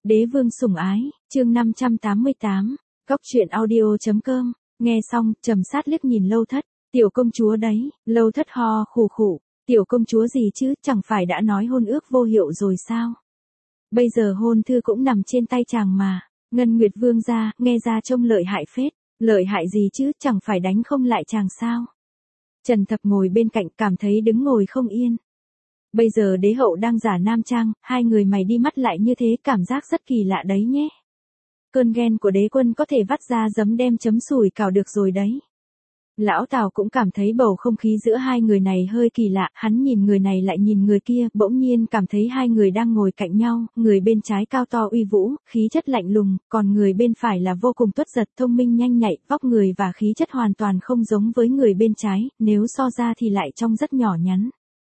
Đế vương sủng ái, chương 588, Góc truyện audio.com, nghe xong, Trầm Sát liếc nhìn Lâu Thất, tiểu công chúa đấy, Lâu Thất ho khủ khủ, tiểu công chúa gì chứ, chẳng phải đã nói hôn ước vô hiệu rồi sao? Bây giờ hôn thư cũng nằm trên tay chàng mà, Ngân Nguyệt Vương gia, nghe ra trông lợi hại phết, lợi hại gì chứ, chẳng phải đánh không lại chàng sao? Trần Thập ngồi bên cạnh cảm thấy đứng ngồi không yên. Bây giờ đế hậu đang giả nam trang, hai người mày đi mắt lại như thế cảm giác rất kỳ lạ đấy nhé. Cơn ghen của đế quân có thể vắt ra giấm đem chấm sủi cảo được rồi đấy. Lão Tào cũng cảm thấy bầu không khí giữa hai người này hơi kỳ lạ, hắn nhìn người này lại nhìn người kia, bỗng nhiên cảm thấy hai người đang ngồi cạnh nhau, người bên trái cao to uy vũ, khí chất lạnh lùng, còn người bên phải là vô cùng tuất giật, thông minh nhanh nhạy, vóc người và khí chất hoàn toàn không giống với người bên trái, nếu so ra thì lại trông rất nhỏ nhắn.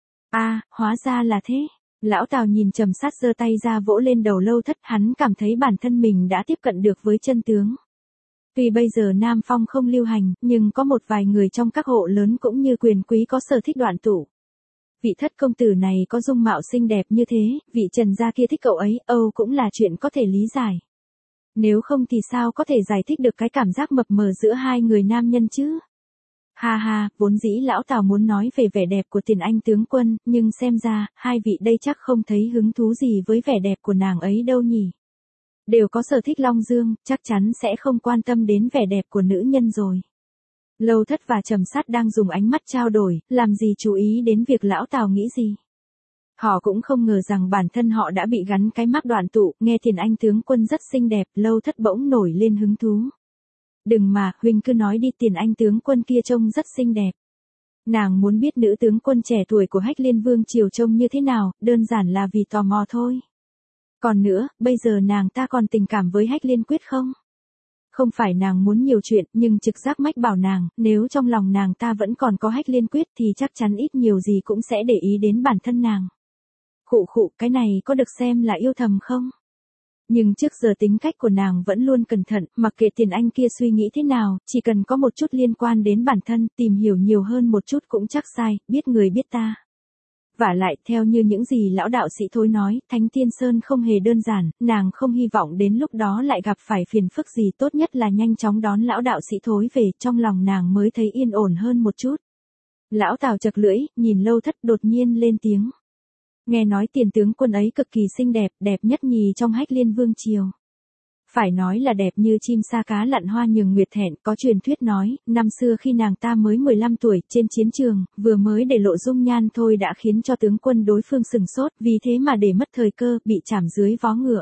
Hóa ra là thế. Lão Tào nhìn Trầm Sát giơ tay ra vỗ lên đầu Lâu Thất, hắn cảm thấy bản thân mình đã tiếp cận được với chân tướng. Tuy bây giờ Nam Phong không lưu hành, nhưng có một vài người trong các hộ lớn cũng như quyền quý có sở thích đoạn tụ. Vị Thất công tử này có dung mạo xinh đẹp như thế, vị Trần gia kia thích cậu ấy, cũng là chuyện có thể lý giải. Nếu không thì sao có thể giải thích được cái cảm giác mập mờ giữa hai người nam nhân chứ? Ha ha, vốn dĩ lão Tào muốn nói về vẻ đẹp của Tiền Anh tướng quân, nhưng xem ra, hai vị đây chắc không thấy hứng thú gì với vẻ đẹp của nàng ấy đâu nhỉ. Đều có sở thích Long Dương, chắc chắn sẽ không quan tâm đến vẻ đẹp của nữ nhân rồi. Lâu Thất và Trầm Sát đang dùng ánh mắt trao đổi, làm gì chú ý đến việc lão Tào nghĩ gì. Họ cũng không ngờ rằng bản thân họ đã bị gắn cái mác đoạn tụ, nghe Tiền Anh tướng quân rất xinh đẹp, Lâu Thất bỗng nổi lên hứng thú. Đừng mà, huynh cứ nói đi, Tiền Anh tướng quân kia trông rất xinh đẹp. Nàng muốn biết nữ tướng quân trẻ tuổi của Hách Liên Vương triều trông như thế nào, đơn giản là vì tò mò thôi. Còn nữa, bây giờ nàng ta còn tình cảm với Hách Liên Quyết không? Không phải nàng muốn nhiều chuyện, nhưng trực giác mách bảo nàng, nếu trong lòng nàng ta vẫn còn có Hách Liên Quyết thì chắc chắn ít nhiều gì cũng sẽ để ý đến bản thân nàng. Khụ, cái này có được xem là yêu thầm không? Nhưng trước giờ tính cách của nàng vẫn luôn cẩn thận, mặc kệ Tiền Anh kia suy nghĩ thế nào, chỉ cần có một chút liên quan đến bản thân, tìm hiểu nhiều hơn một chút cũng chắc sai, biết người biết ta. Vả lại, theo như những gì lão đạo sĩ Thối nói, Thánh Tiên Sơn không hề đơn giản, nàng không hy vọng đến lúc đó lại gặp phải phiền phức gì, tốt nhất là nhanh chóng đón lão đạo sĩ Thối về, trong lòng nàng mới thấy yên ổn hơn một chút. Lão Tào chật lưỡi, nhìn Lâu Thất đột nhiên lên tiếng. Nghe nói Tiền tướng quân ấy cực kỳ xinh đẹp, đẹp nhất nhì trong Hách Liên Vương triều. Phải nói là đẹp như chim sa cá lặn hoa nhường nguyệt thẹn, có truyền thuyết nói, năm xưa khi nàng ta mới 15 tuổi, trên chiến trường, vừa mới để lộ dung nhan thôi đã khiến cho tướng quân đối phương sừng sốt, vì thế mà để mất thời cơ, bị chảm dưới vó ngựa.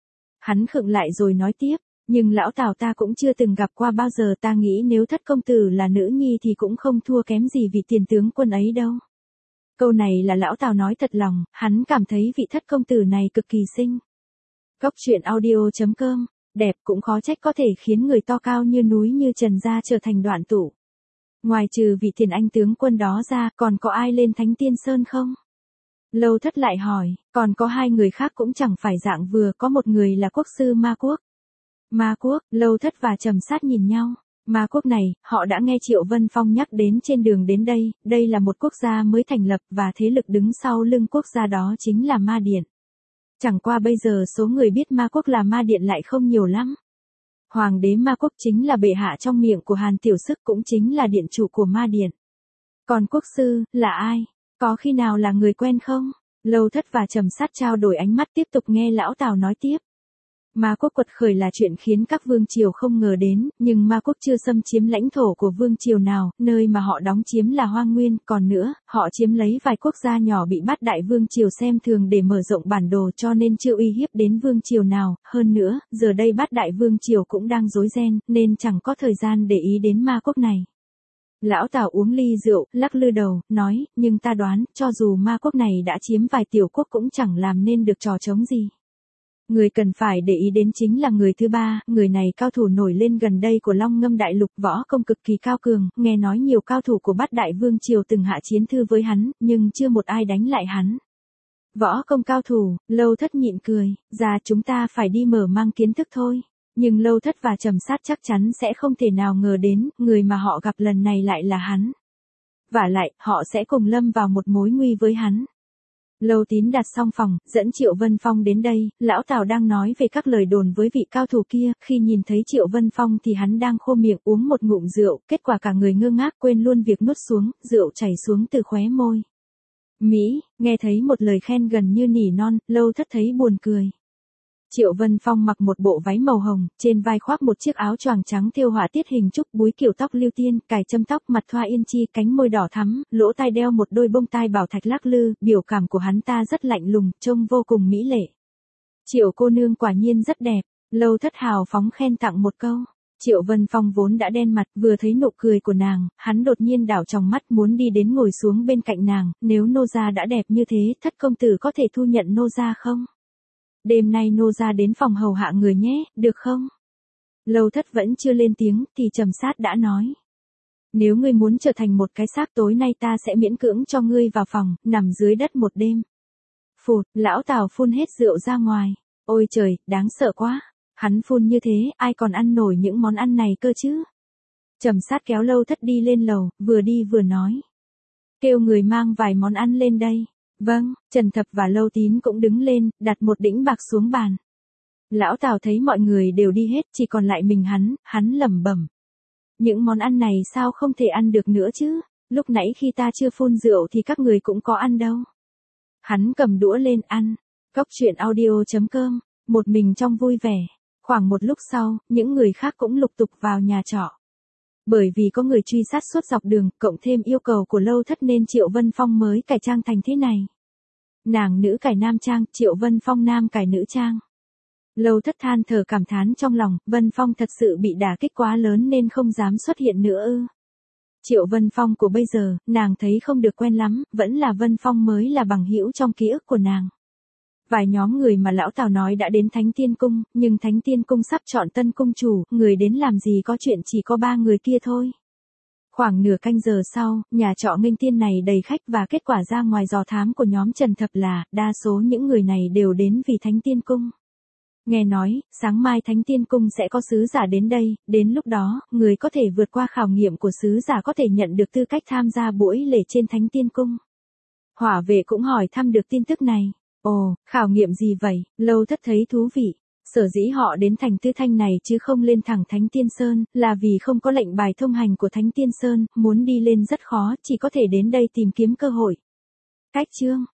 Hắn khựng lại rồi nói tiếp, nhưng lão Tào ta cũng chưa từng gặp qua bao giờ, ta nghĩ nếu Thất công tử là nữ nhi thì cũng không thua kém gì vị Tiền tướng quân ấy đâu. Câu này là lão Tào nói thật lòng, hắn cảm thấy vị Thất công tử này cực kỳ xinh. Góc truyện audio.com, đẹp cũng khó trách có thể khiến người to cao như núi như Trần gia trở thành đoạn tụ. Ngoài trừ vị Tiền Anh tướng quân đó ra, còn có ai lên Thánh Tiên Sơn không? Lâu Thất lại hỏi, còn có hai người khác cũng chẳng phải dạng vừa, có một người là quốc sư Ma Quốc. Ma Quốc, Lâu Thất và Trầm Sát nhìn nhau. Ma Quốc này, họ đã nghe Triệu Vân Phong nhắc đến trên đường đến đây là một quốc gia mới thành lập và thế lực đứng sau lưng quốc gia đó chính là Ma Điện. Chẳng qua bây giờ số người biết Ma Quốc là Ma Điện lại không nhiều lắm. Hoàng đế Ma Quốc chính là bệ hạ trong miệng của Hàn Tiểu Sức, cũng chính là điện chủ của Ma Điện. Còn quốc sư, là ai? Có khi nào là người quen không? Lâu Thất và Trầm Sát trao đổi ánh mắt tiếp tục nghe lão Tào nói tiếp. Ma Quốc quật khởi là chuyện khiến các vương triều không ngờ đến, nhưng Ma Quốc chưa xâm chiếm lãnh thổ của vương triều nào, nơi mà họ đóng chiếm là Hoang Nguyên, còn nữa, họ chiếm lấy vài quốc gia nhỏ bị Bát Đại vương triều xem thường để mở rộng bản đồ cho nên chưa uy hiếp đến vương triều nào, hơn nữa, giờ đây Bát Đại vương triều cũng đang rối ren, nên chẳng có thời gian để ý đến Ma Quốc này. Lão Tào uống ly rượu, lắc lư đầu, nói, nhưng ta đoán, cho dù Ma Quốc này đã chiếm vài tiểu quốc cũng chẳng làm nên được trò trống gì. Người cần phải để ý đến chính là người thứ ba, người này cao thủ nổi lên gần đây của Long Ngâm Đại Lục, võ công cực kỳ cao cường, nghe nói nhiều cao thủ của Bát Đại Vương triều từng hạ chiến thư với hắn, nhưng chưa một ai đánh lại hắn. Võ công cao thủ, Lâu Thất nhịn cười, chúng ta phải đi mở mang kiến thức thôi. Nhưng Lâu Thất và Trầm Sát chắc chắn sẽ không thể nào ngờ đến, người mà họ gặp lần này lại là hắn. Vả lại, họ sẽ cùng lâm vào một mối nguy với hắn. Lâu Tín đặt xong phòng, dẫn Triệu Vân Phong đến đây, lão Tào đang nói về các lời đồn với vị cao thủ kia, khi nhìn thấy Triệu Vân Phong thì hắn đang khô miệng uống một ngụm rượu, kết quả cả người ngơ ngác quên luôn việc nuốt xuống, rượu chảy xuống từ khóe môi. Mỹ, nghe thấy một lời khen gần như nỉ non, Lâu Thất thấy buồn cười. Triệu Vân Phong mặc một bộ váy màu hồng, trên vai khoác một chiếc áo choàng trắng thêu họa tiết hình trúc, búi kiểu tóc lưu tiên, cài châm tóc, mặt thoa yên chi, cánh môi đỏ thắm, lỗ tai đeo một đôi bông tai bảo thạch lắc lư, biểu cảm của hắn ta rất lạnh lùng, trông vô cùng mỹ lệ. Triệu cô nương quả nhiên rất đẹp, Lâu Thất hào phóng khen tặng một câu. Triệu Vân Phong vốn đã đen mặt, vừa thấy nụ cười của nàng, hắn đột nhiên đảo tròng mắt muốn đi đến ngồi xuống bên cạnh nàng, nếu nô gia đã đẹp như thế, Thất công tử có thể thu nhận nô gia không? Đêm nay nô gia đến phòng hầu hạ người nhé, được không? Lâu Thất vẫn chưa lên tiếng, thì Trầm Sát đã nói. Nếu ngươi muốn trở thành một cái xác tối nay ta sẽ miễn cưỡng cho ngươi vào phòng, nằm dưới đất một đêm. Phụt, lão Tào phun hết rượu ra ngoài. Ôi trời, đáng sợ quá. Hắn phun như thế, ai còn ăn nổi những món ăn này cơ chứ? Trầm Sát kéo Lâu Thất đi lên lầu, vừa đi vừa nói. Kêu người mang vài món ăn lên đây. Vâng, Trần Thập và Lâu Tín cũng đứng lên, đặt một đĩnh bạc xuống bàn. Lão Tào thấy mọi người đều đi hết, chỉ còn lại mình hắn lẩm bẩm. Những món ăn này sao không thể ăn được nữa chứ? Lúc nãy khi ta chưa phun rượu thì các người cũng có ăn đâu. Hắn cầm đũa lên ăn. Cóc truyện audio.com, một mình trong vui vẻ. Khoảng một lúc sau, những người khác cũng lục tục vào nhà trọ. Bởi vì có người truy sát suốt dọc đường, cộng thêm yêu cầu của Lâu Thất nên Triệu Vân Phong mới cải trang thành thế này. Nàng nữ cải nam trang, Triệu Vân Phong nam cải nữ trang. Lâu Thất than thở cảm thán trong lòng, Vân Phong thật sự bị đả kích quá lớn nên không dám xuất hiện nữa ư. Triệu Vân Phong của bây giờ, nàng thấy không được quen lắm, vẫn là Vân Phong mới là bằng hữu trong ký ức của nàng. Vài nhóm người mà lão Tào nói đã đến Thánh Tiên Cung, nhưng Thánh Tiên Cung sắp chọn tân cung chủ, người đến làm gì có chuyện chỉ có 3 người kia thôi. Khoảng nửa canh giờ sau, nhà trọ Nghênh Tiên này đầy khách và kết quả ra ngoài dò thám của nhóm Trần Thập là, đa số những người này đều đến vì Thánh Tiên Cung. Nghe nói, sáng mai Thánh Tiên Cung sẽ có sứ giả đến đây, đến lúc đó, người có thể vượt qua khảo nghiệm của sứ giả có thể nhận được tư cách tham gia buổi lễ trên Thánh Tiên Cung. Hỏa vệ cũng hỏi thăm được tin tức này. Ồ, khảo nghiệm gì vậy? Lâu Thất thấy thú vị. Sở dĩ họ đến thành Tư Thanh này chứ không lên thẳng Thánh Tiên Sơn, là vì không có lệnh bài thông hành của Thánh Tiên Sơn, muốn đi lên rất khó, chỉ có thể đến đây tìm kiếm cơ hội. Cách chương